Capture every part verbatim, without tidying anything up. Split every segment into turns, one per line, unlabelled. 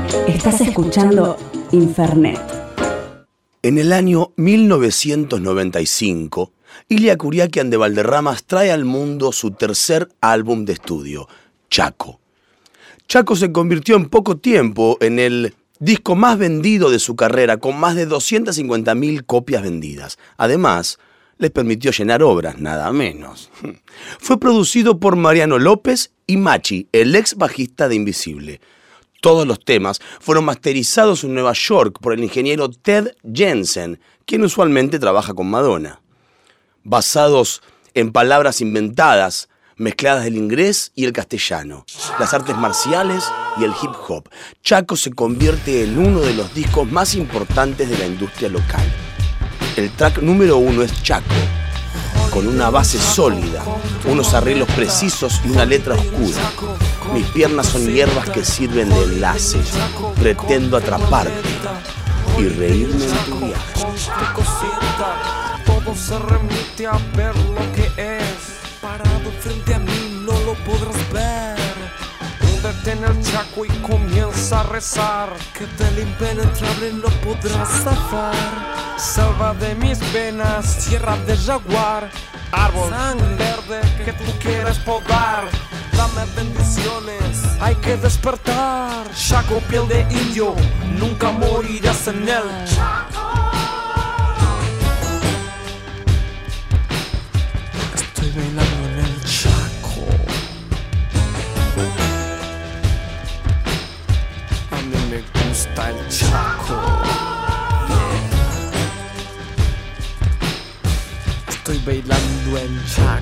Estás escuchando Infernet.
En el año mil novecientos noventa y cinco, Ilia Kuriakian de Valderramas trae al mundo su tercer álbum de estudio, Chaco. Chaco se convirtió en poco tiempo en el disco más vendido de su carrera, con más de doscientas cincuenta mil copias vendidas. Además, les permitió llenar obras, nada menos. Fue producido por Mariano López y Machi, el ex bajista de Invisible. Todos los temas fueron masterizados en Nueva York por el ingeniero Ted Jensen, quien usualmente trabaja con Madonna. Basados en palabras inventadas, mezcladas del inglés y el castellano, las artes marciales y el hip hop, Chaco se convierte en uno de los discos más importantes de la industria local. El track número uno es Chaco, con una base sólida, unos arreglos precisos y una letra oscura. Mis piernas son hierbas que sirven de enlace. Pretendo atraparte y reírme en tu viaje.
Todo se remite a ver lo que es. Parado frente a mí no lo podrás ver. Húndete en el Chaco y comienza a rezar, que del impenetrable no podrás zafar. Selva de mis venas, tierra de jaguar, árbol sangre verde que tú quieres podar. Dame bendiciones, hay que despertar. Chaco, piel de indio, nunca morirás en él. Estoy bailando en el Chaco. A mí me gusta el Chaco. Estoy bailando en Chaco.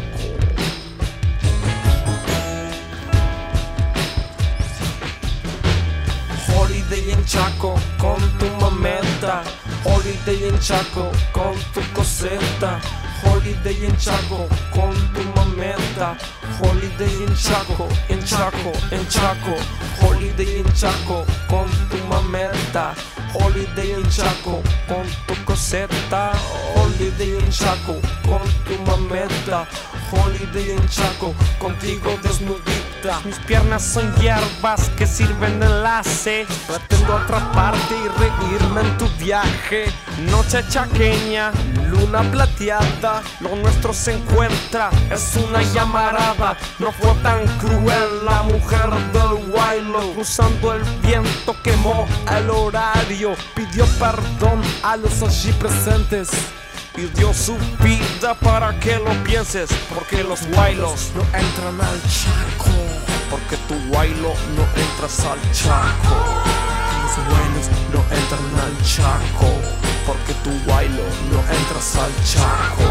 Holiday en Chaco con tu mameta. Holiday en Chaco con tu coseta. Holiday en Chaco con tu mameta. Holiday en Chaco, en Chaco, en Chaco. Holiday en Chaco con tu mameta. Holiday en Chaco con tu coseta. Holiday en Chaco con tu mameta. Holiday en Chaco contigo desnudita. Mis piernas son hierbas que sirven de enlace. Pretendo atraparte y reírme en tu viaje. Noche chaqueña, luna plateada, lo nuestro se encuentra, es una llamarada. No fue tan cruel la mujer del Huaylo. Cruzando el viento quemó el horario. Pidió perdón a los allí presentes y dio su vida para que lo pienses. Porque los Huaylos no entran al Chaco. Porque tu Huaylo no entras al Chaco. Los Huaylos no entran al Chaco. Porque tu Huaylo no entras al Chaco.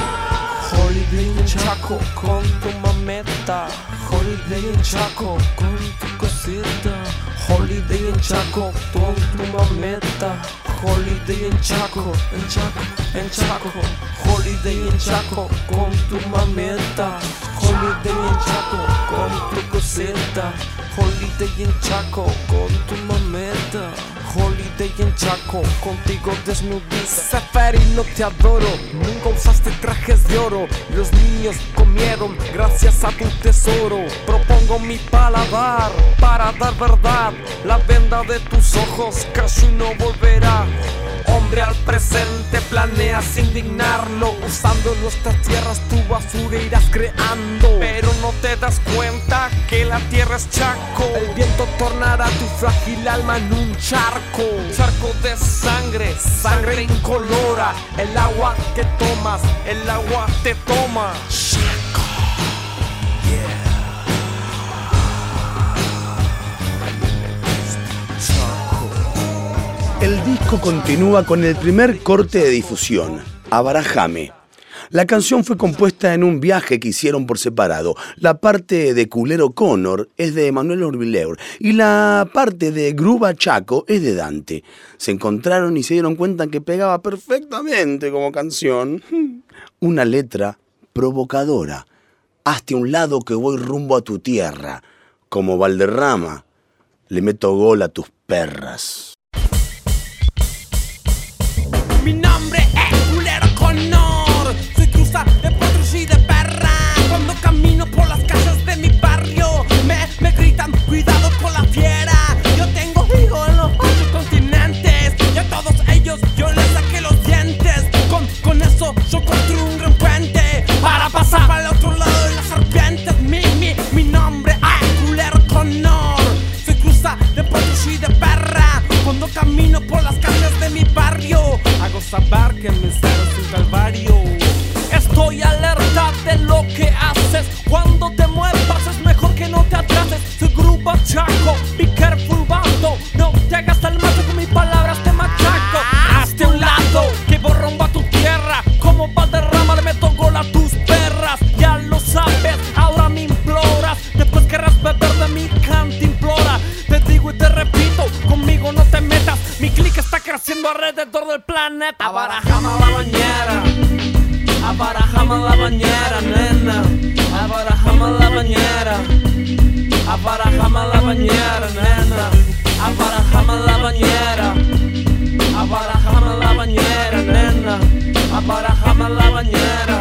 Holiday en Chaco con tu mameta. Holiday en Chaco con tu cosita. Holiday en Chaco con tu mameta. Holiday en Chaco, en Chaco, en Chaco. Holiday en Chaco con tu mameta. Holiday en Chaco con tu cosita. Holiday en Chaco con tu mameta. Holiday en Chaco, contigo desnudita. Seferino, te adoro, nunca usaste trajes de oro. Los niños comieron gracias a tu tesoro. Propongo mi paladar para dar verdad. La venda de tus ojos casi no volverá. Hombre al presente, planeas indignarlo. Usando nuestras tierras tu basura irás creando. Pero no te das cuenta que la tierra es Chaco. El viento tornará tu frágil alma en un charco. Charco de sangre, sangre incolora. El agua que tomas, el agua te toma. Chaco, yeah.
El disco continúa con el primer corte de difusión, Abarajame. La canción fue compuesta en un viaje que hicieron por separado. La parte de Culero Connor es de Emanuel Orbileur y la parte de Gruba Chaco es de Dante. Se encontraron y se dieron cuenta que pegaba perfectamente como canción. Una letra provocadora. Hazte a un lado que voy rumbo a tu tierra. Como Valderrama, le meto gol a tus perras.
Mi nombre es Culero Connor. Soy cruza de potros y de perra. Cuando camino por las calles de mi barrio, me, me gritan cuidado con la fiera. Yo tengo hijo camino por las calles de mi barrio. Hago saber que mi ser es un calvario. Estoy alerta de lo que haces. Cuando te muevas es mejor que no te atrases. Soy Grupo Chaco, be careful vato. No te hagas el macho, con mis palabras te machaco. Hazte a un lado, que voy rumbo a tu tierra. Como Valderrama le meto gol a tus perras. Ya lo sabes, ahora me imploras. Después querrás beber de mi cantimplora. Te digo y te repito, conmigo no te metas. Mi clique está creciendo alrededor del planeta. Abarajame la bañera, abarajame la bañera, nena. Abarajame la bañera, abarajame la bañera, nena. Abarajame la bañera, abarajame la bañera, nena. Abarajame la bañera,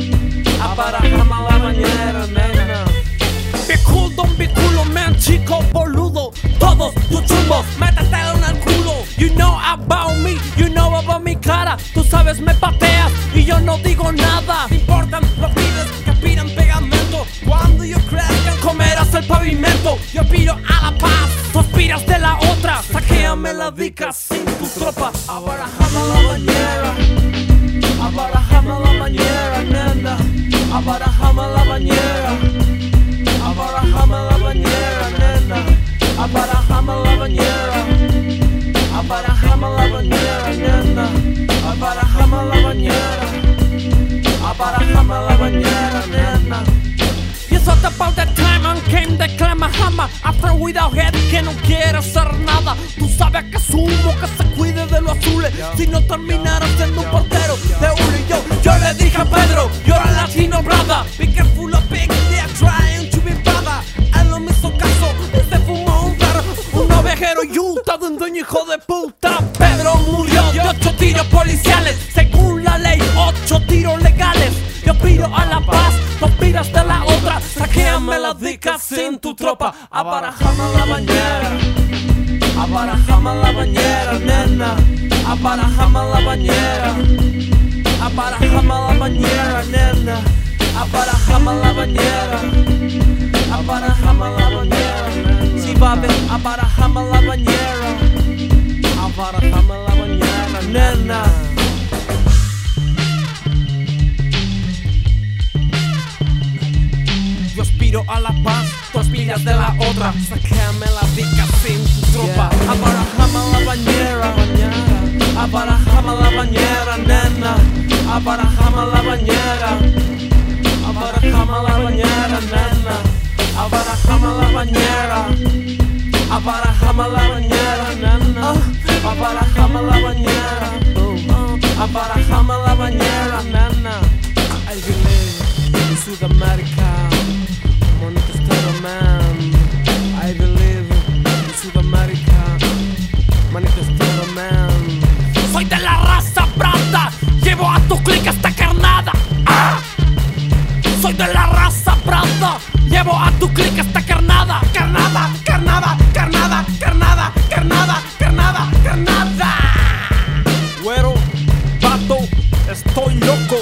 abarajame la bañera, nena. Be cool, don't be culo, man, chico boludo. Todos tus chumbos, métetelo en el culo. You know about me, you know about mi cara. Tú sabes, me pateas y yo no digo nada. Te importan los pibes que aspiran pegamento. Cuando yo crezca comerás el pavimento. Yo aspiro a la paz, tú aspiras de la otra. Saquéame la dica sin tu tropa. Abarajame la bañera, abarajame la bañera, nena. Abarajame la bañera, abarajame la bañera, nena. Abarajame la bañera, abarajame la bañera, nena. Abarajame la bañera, abarajame la bañera, nena. Y it's all about the time and came the Clamahama. After without head que no quiere hacer nada. Tú sabes que asumo que se cuide de los azules. Si no terminara siendo un portero de uno y yo. Yo le dije a Pedro, you're a Latino brother. Be careful of pigs, they are trying to be brother. Él no me hizo caso, y se fumó un perro. Un ovejero Utah de un dueño hijo de puta. Pedro murió de ocho tiros policiales. Según la ley, ocho tiros legales. Yo aspiro a la paz, tú aspiras de la otra. Saquéame la dica sin tu tropa. Abarajame la bañera, abarajame la bañera, nena. Abarajame la bañera, abarajame la bañera, nena. Abarajame la bañera, abarajame la bañera, nena. Si va a ver, abarajame la bañera, abarajame la bañera, nena. Yo aspiro a la paz, tú aspiras de la otra. Sácame la dica sin tu tropa. Abarajame la bañera, abarajame la bañera, nena. Abarajame la bañera, abarajame la bañera, nena. Abarajame la bañera, abarajame la bañera, nena. Abarajame la bañera, abarajame la bañera, nena. I believe in Sudamérica. Man, I believe in Sudamérica, manifestado man. Soy de la raza branda, llevo a tu clique esta carnada. ¡Ah! Soy de la raza branda, llevo a tu clique esta carnada. Carnada, carnada, carnada, carnada, carnada, carnada, carnada. Güero, vato, estoy loco.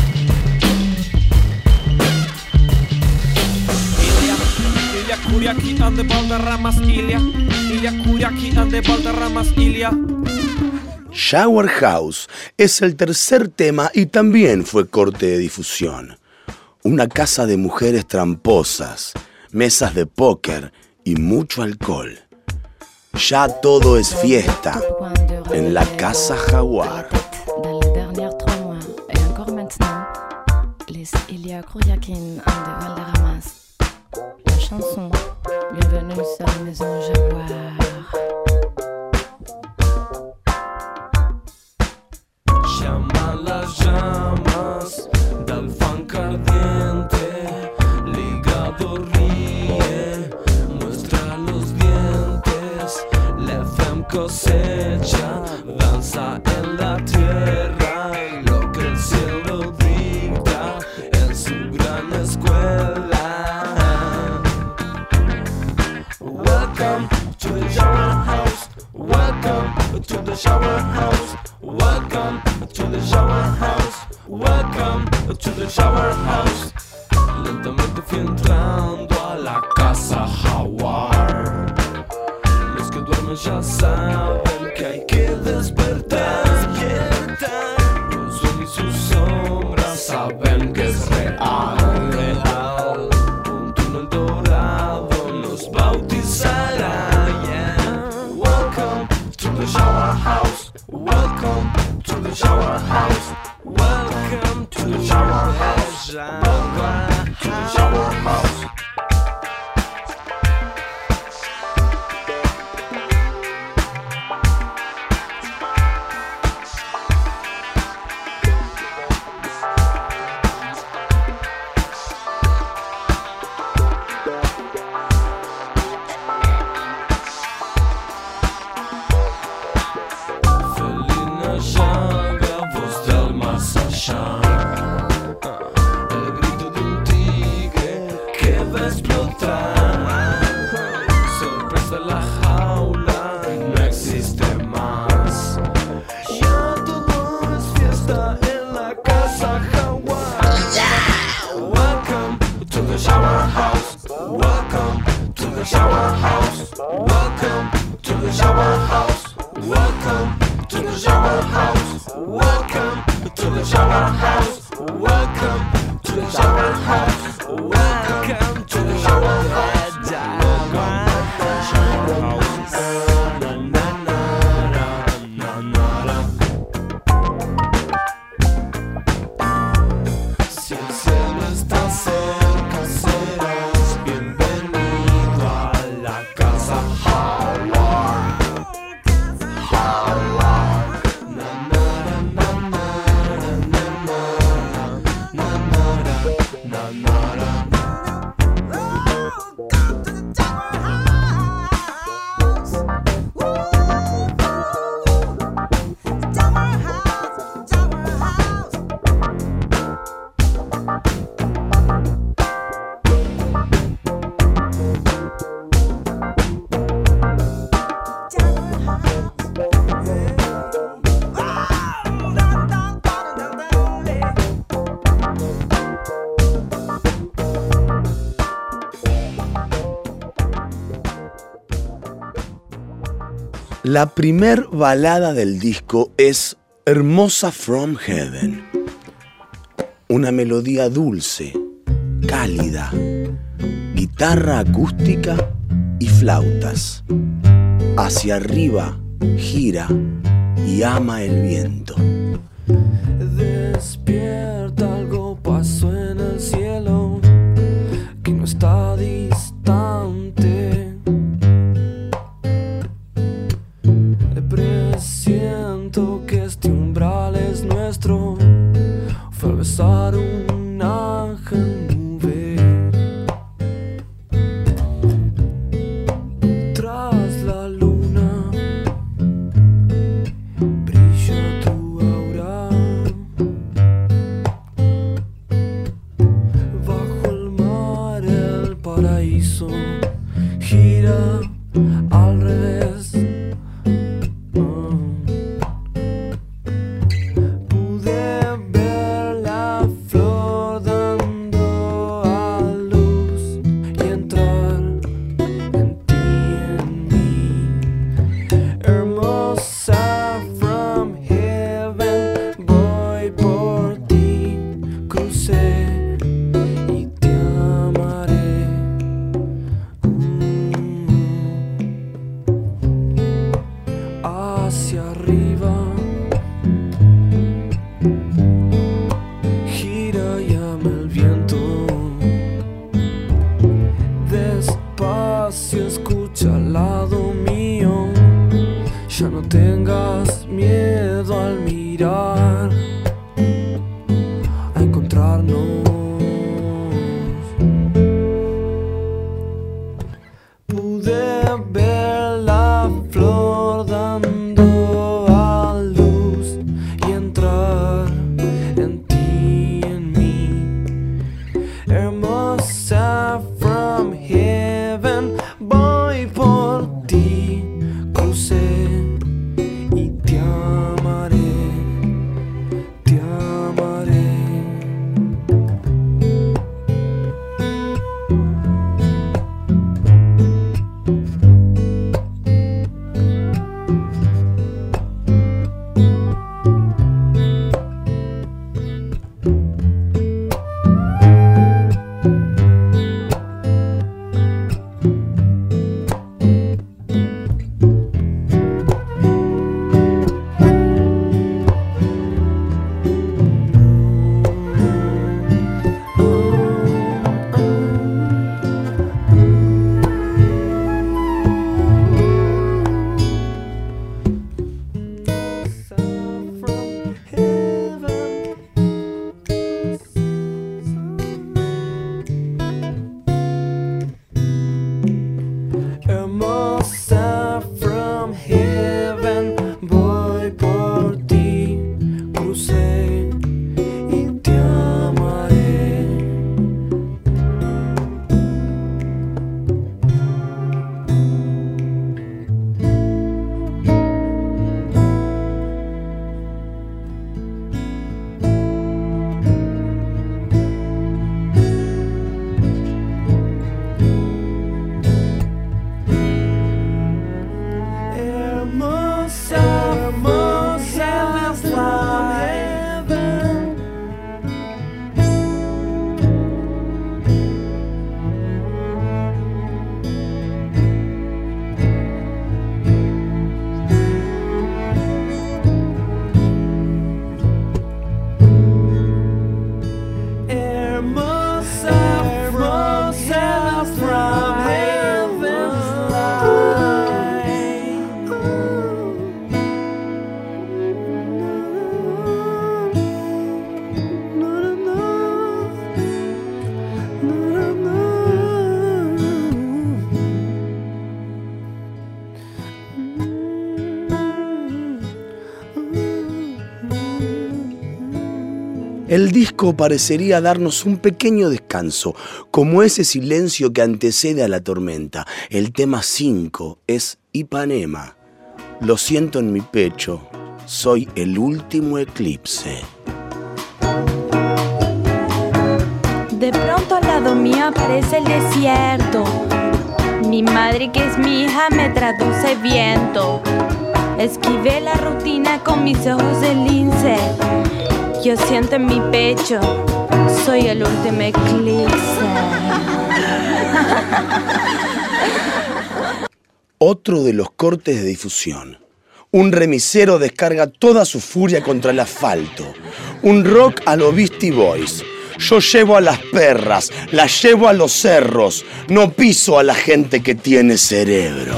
Curiaki ande Valderramas, Ilia. Ilia Curiaki ande Valderramas, Ilia.
Shower House es el tercer tema y también fue corte de difusión. Una casa de mujeres tramposas, mesas de póker y mucho alcohol. Ya todo es fiesta en la Casa Jaguar.
Dans les dernières trois mois et encore maintenant, les Ilia Curiakin ande Valderramas. La chanson, bienvenue sur la maison Jaguar.
Llama las llamas del funk ardiente, ligado ríe, muestra los dientes, la femme cosecha, danza en la tierra, lo que el cielo dicta en su gran escuela. Welcome to the shower house. Welcome to the shower house. Welcome to the shower house. Welcome to the shower house. Lentamente fui entrando a la Casa Jaguar. Los que duermen ya saben que hay que despertar. Los sueños y sus sombras saben que es real, real. Un túnel dorado nos bautizará. Yeah. Welcome to the shower house. Welcome to the shower house. Welcome to the shower house. Welcome to the shower house. El grito de un tigre que va a explotar. Sorpresa, la jaula no existe más. Ya todo es fiesta en la casa Hawaii. Welcome to the shower house. Welcome to the shower house. Welcome to the shower house. Welcome to the shower house. Welcome to the shower house. Welcome to the shower house. Welcome to the shower house. Na, na, na, na, na, na. Si el cielo está cerca, serás bienvenido a la casa Howard. Howard. Na, na, na, na, na, na, na, na, na, na, na, na.
La primer balada del disco es Hermosa from Heaven. Una melodía dulce, cálida, guitarra acústica y flautas. Hacia arriba gira y ama el viento.
Despierta, algo pasó en el cielo que no está distante. Presiento que este umbral es nuestro. Fue al besar un ángel nube. Tras la luna brilla tu aura. heaven. Voy por ti, crucé y te amaré. Hermosa, hermosa from heaven. Hermosa, hermosa from heaven's
El disco parecería darnos un pequeño descanso, como ese silencio que antecede a la tormenta. El tema cinco es Ipanema. Lo siento en mi pecho, soy el último eclipse.
De pronto al lado mío aparece el desierto. Mi madre, que es mi hija, me traduce viento. Esquivé la rutina con mis ojos de lince. Yo siento en mi pecho, soy el último eclipse.
Otro de los cortes de difusión. Un remisero descarga toda su furia contra el asfalto. Un rock a lo Beastie Boys. Yo llevo a las perras, las llevo a los cerros. No piso a la gente que tiene cerebro.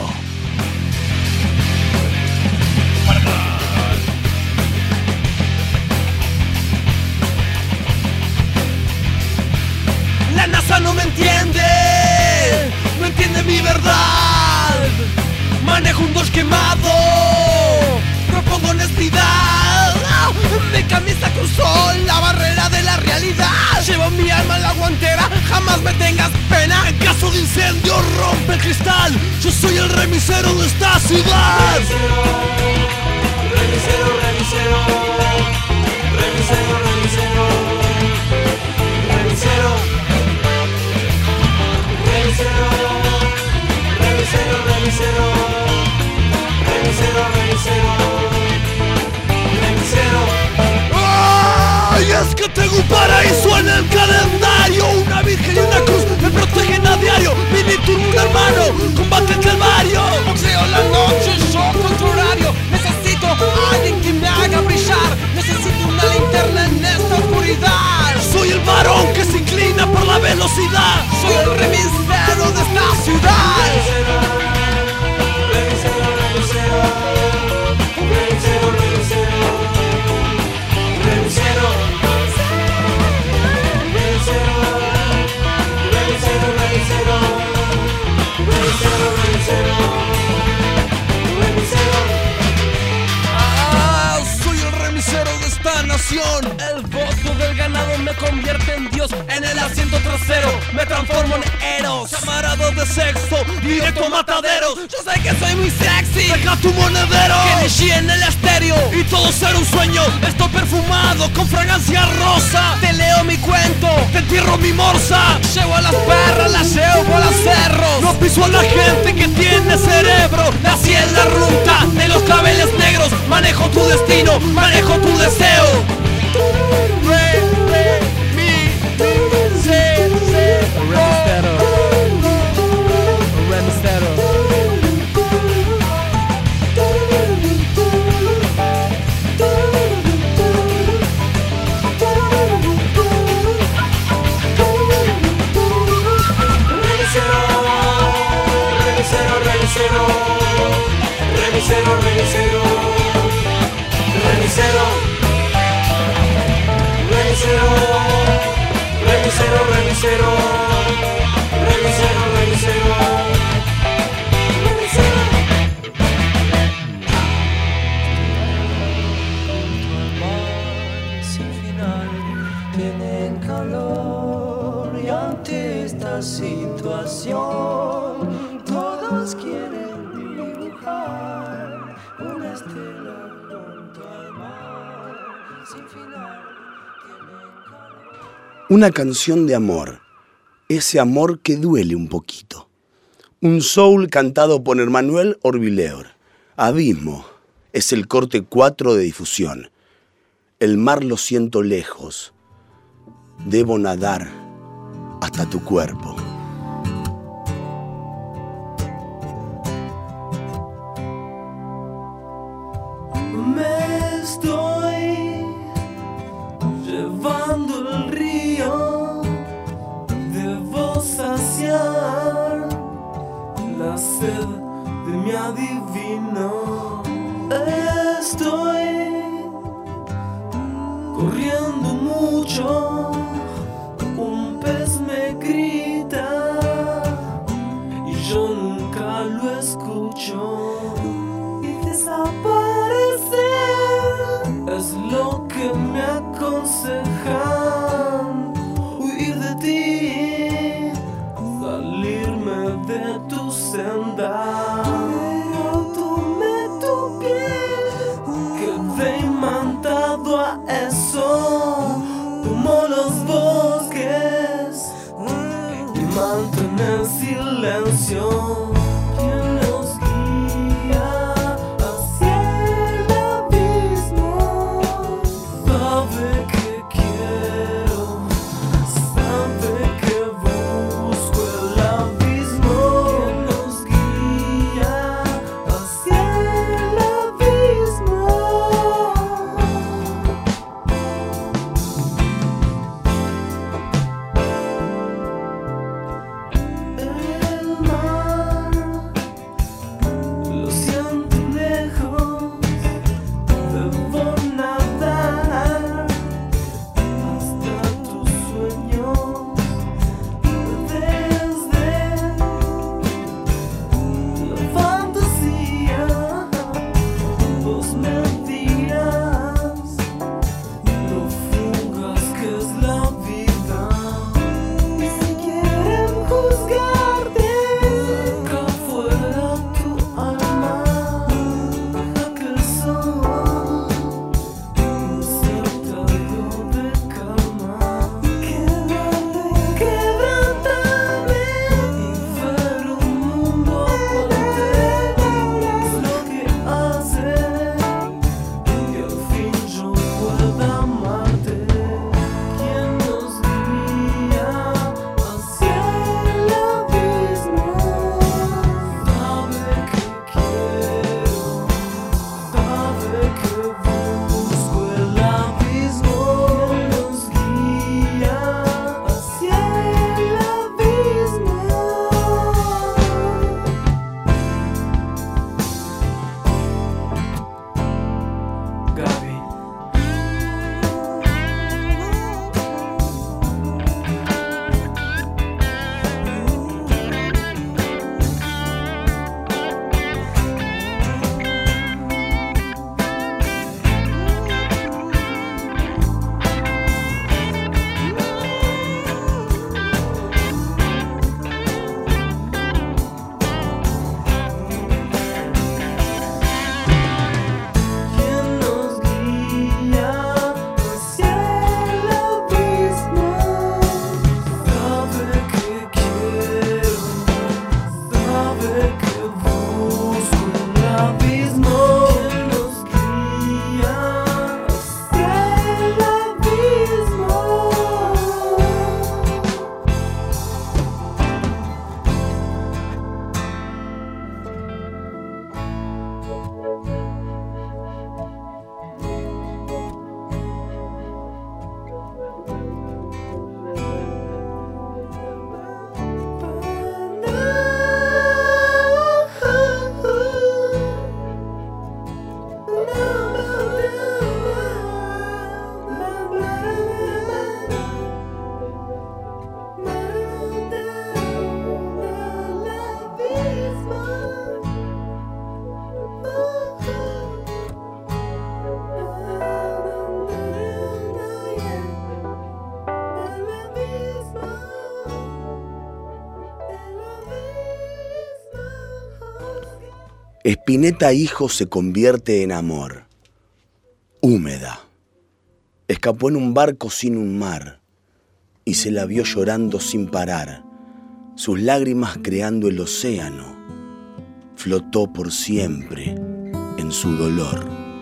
La NASA no me entiende, no entiende mi verdad. Manejo un Dodge quemado, propongo honestidad. Mi camisa cruzó la barrera de la realidad. Llevo mi alma en la guantera, jamás me tengas pena. En caso de incendio rompe el cristal. Yo soy el remisero de esta ciudad. Remisero, remisero, remisero, remisero, remisero, remisero, remisero, remisero, remisero, remisero, remisero, remisero. ¡Ay! Es que tengo un paraíso en el calendario, una virgen y una cruz me protegen a diario. Mini turno, un hermano, combate el calvario. Boxeo la noche, yo contra horario. Necesito a alguien que me haga brillar. Necesito una linterna en esta oscuridad. Soy el varón que se inclina por la velocidad. Soy el remisero de esta ciudad. Remisero, remisero, remisero, remisero, remisero, remisero, remisero, remisero, remisero, remisero, remisero. Ah, soy el remisero de esta nación. El voto del ganado me convierte en Dios. En el asiento trasero me transformo en Eros. Camarado de sexo, directo a mataderos. Yo sé que soy muy sexy, deja tu monedero. Kenichi en el estéreo y todo será un sueño. Estoy perfumado con fragancia rosa. Te leo mi cuento, te entierro mi morsa. Llevo a las perras, las llevo a los cerros. No piso a la gente que tiene cerebro. Nací en la ruta de los claveles negros. Manejo tu destino, manejo tu deseo. Re, re, mi, mi, se, se, remisero, remisero. Remisero, remisero, remisero, remisero, remisero, remisero, remisero, remisero, remisero, remisero, remisero. estela junto al mar, sin final, tienen calor.
Una canción de amor, ese amor que duele un poquito. Un soul cantado por Emmanuel Orbileor. Abismo es el corte cuatro de difusión. El mar lo siento lejos. Debo nadar hasta tu cuerpo.
Me estoy llevando el río, debo saciar la sed de mi adivino. Estoy corriendo mucho, un pez me grita y yo nunca lo escucho. Y desaparecer es lo que me aconsejan. Huir de ti, salirme de tu senda. Pero tomé tu piel, quedé imantado a eso. Tomo los bosques y mantener silencio. ¿Quién nos guía hacia el abismo? Sabe que quiero, sabe que busco el abismo. ¿Quién nos guía hacia el abismo? El mar
Spinetta hijo se convierte en amor. Húmeda. Escapó en un barco sin un mar y se la vio llorando sin parar, sus lágrimas creando el océano. Flotó por siempre en su dolor.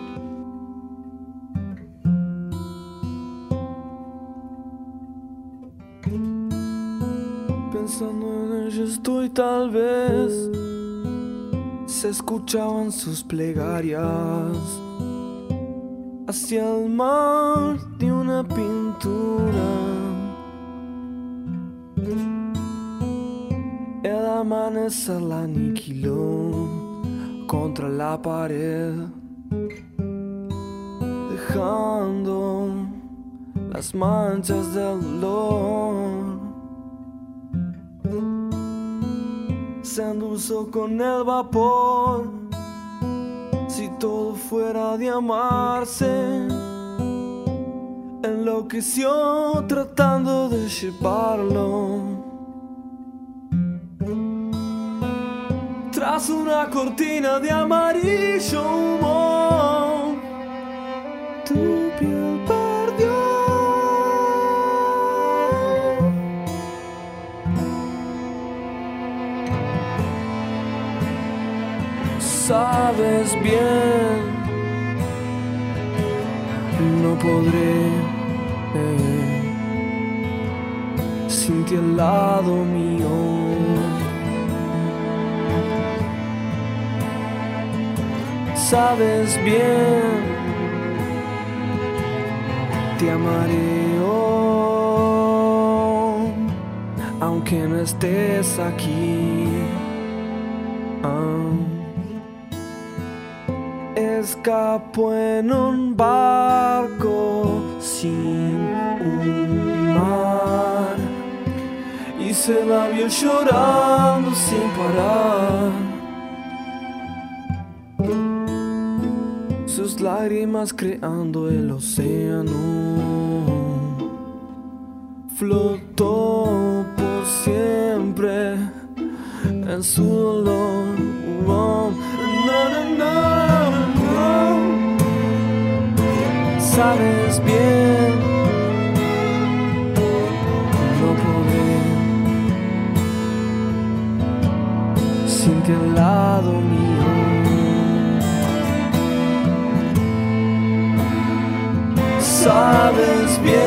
Pensando en ella estoy, tal vez se escuchaban sus plegarias hacia el mar de una pintura. El amanecer la aniquiló contra la pared, dejando las manchas del dolor. Se endulzó con el vapor. Si todo fuera de amarse, enloqueció tratando de llevarlo. Tras una cortina de amarillo humo, tu piel perdió. Sabes bien, no podré eh, sin ti al lado mío. Sabes bien, te amaré hoy, aunque no estés aquí. Ah. Escapó en un barco sin un mar y se la vio llorando sin parar. Sus lágrimas creando el océano. Flotó por siempre en su dolor. Oh, no, no, no. Sabes bien, no podré sin ti al lado mío. Sabes bien,